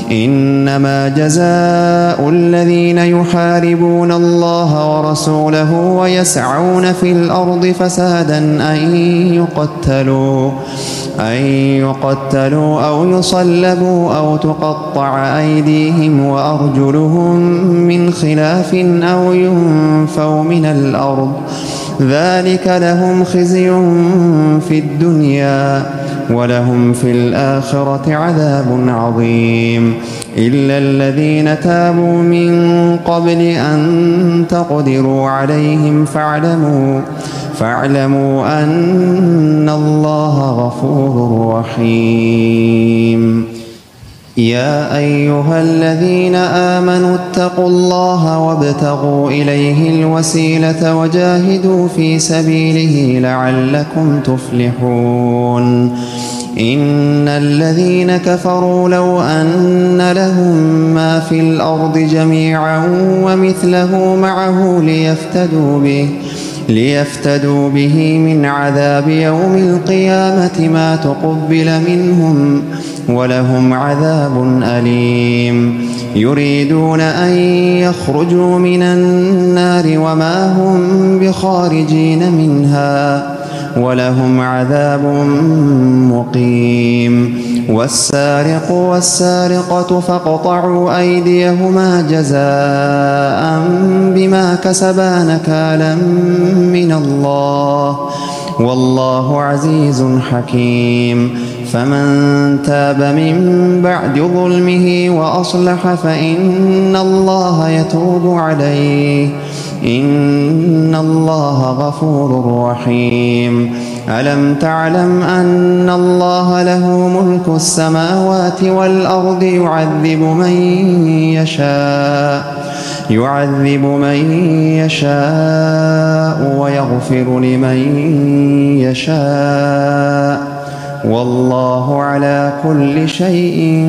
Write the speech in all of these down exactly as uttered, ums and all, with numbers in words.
إنما جزاء الذين يحاربون الله ورسوله ويسعون في الأرض فسادا أن يقتلوا أن يقتلوا أو يصلبوا أو تقطع أيديهم وأرجلهم من خلاف أو ينفوا من الأرض ذلك لهم خزي في الدنيا ولهم في الآخرة عذاب عظيم إلا الذين تابوا من قبل أن تقدروا عليهم فاعلموا فاعلموا أن الله غفور رحيم يا أيها الذين آمنوا اتقوا الله وابتغوا إليه الوسيلة وجاهدوا في سبيله لعلكم تفلحون إن الذين كفروا لو أن لهم ما في الأرض جميعا ومثله معه ليفتدوا به ليفتدوا به من عذاب يوم القيامة ما تقبل منهم ولهم عذاب أليم يريدون أن يخرجوا من النار وما هم بخارجين منها ولهم عذاب مقيم والسارق والسارقة فاقطعوا أيديهما جزاء بما كسبا نكالا من الله والله عزيز حكيم فمن تاب من بعد ظلمه وأصلح فإن الله يتوب عليه إن الله غفور رحيم ألم تعلم أن الله له ملك السماوات والأرض يعذب من يشاء يعذب من يشاء ويغفر لمن يشاء والله على كل شيء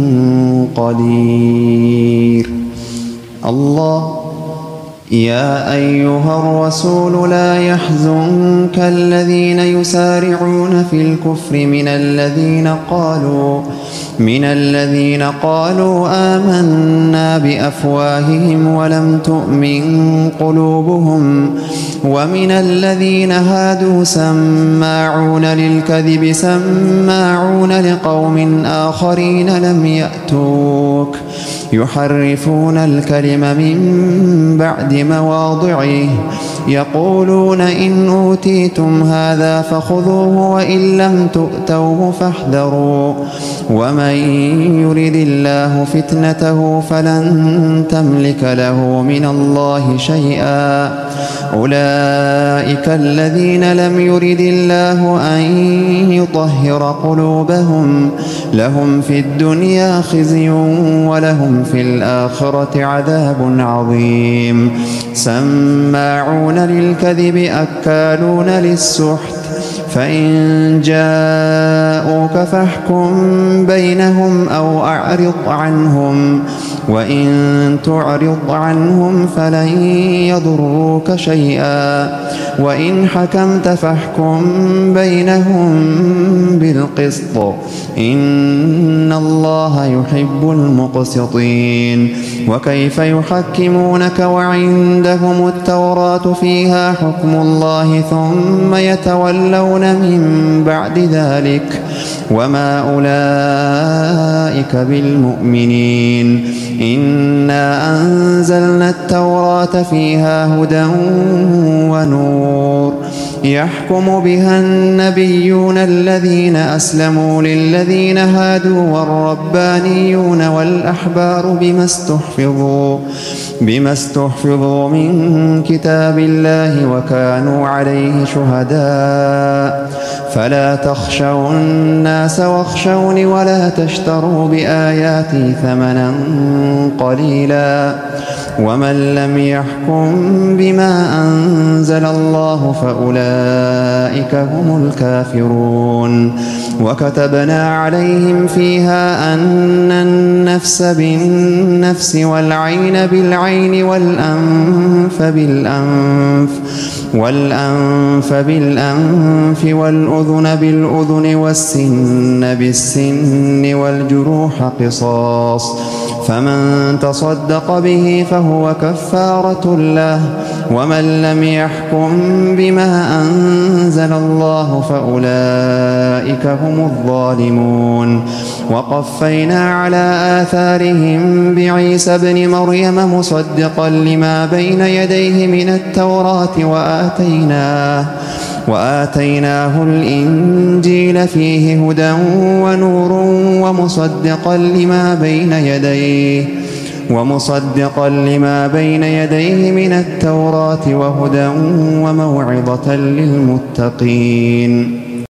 قدير الله يا أيها الرسول لا يحزنك الذين يسارعون في الكفر من الذين قالوا من الذين قالوا آمنا بأفواههم ولم تؤمن قلوبهم ومن الذين هادوا سماعون للكذب سماعون لقوم آخرين لم يأتوك يحرفون الكلم من بعد مواضعه يقولون إن أوتيتم هذا فخذوه وإن لم تؤتوه فاحذروا ومن يرد الله فتنته فلن تملك له من الله شيئا أولئك الذين لم يرد الله أن يطهر قلوبهم لهم في الدنيا خزي ولهم في الآخرة عذاب عظيم سماعون للكذب أكالون للسحت فإن جاءوك فاحكم بينهم أو أعرض عنهم وإن تعرض عنهم فلن يضروك شيئا وإن حكمت فاحكم بينهم بالقسط إن الله يحب المقسطين وكيف يحكمونك وعندهم التوراة فيها حكم الله ثم يتولون من بعد ذلك وما أولئك بالمؤمنين إنا أنزلنا التوراة فيها هدى ونور يحكم بها النبيون الذين أسلموا للذين هادوا والربانيون والأحبار بما استحفظوا بما استحفظوا من كتاب الله وكانوا عليه شهداء فلا تخشوا الناس واخشوني ولا تشتروا بآياتي ثمنا قليلا ومن لم يحكم بما أنزل الله فأولئك هم الكافرون وكتبنا عليهم فيها أن النفس بالنفس والعين بالعين والأنف بالأنف والأنف بالأنف والأذن بالأذن والسن بالسن والجروح قصاص، فمن تصدق به فهو كفارة له، ومن لم يحكم بما أنزل الله فأولئك هم الظالمون. وقفينا على آثارهم بعيسى ابن مريم مصدقا لما بين يديه من التوراة وآتيناه وآتيناه الإنجيل فيه هدى ونور ومصدقا لما بين يديه ومصدقا لما بين يديه من التوراة وهدى وموعظة للمتقين.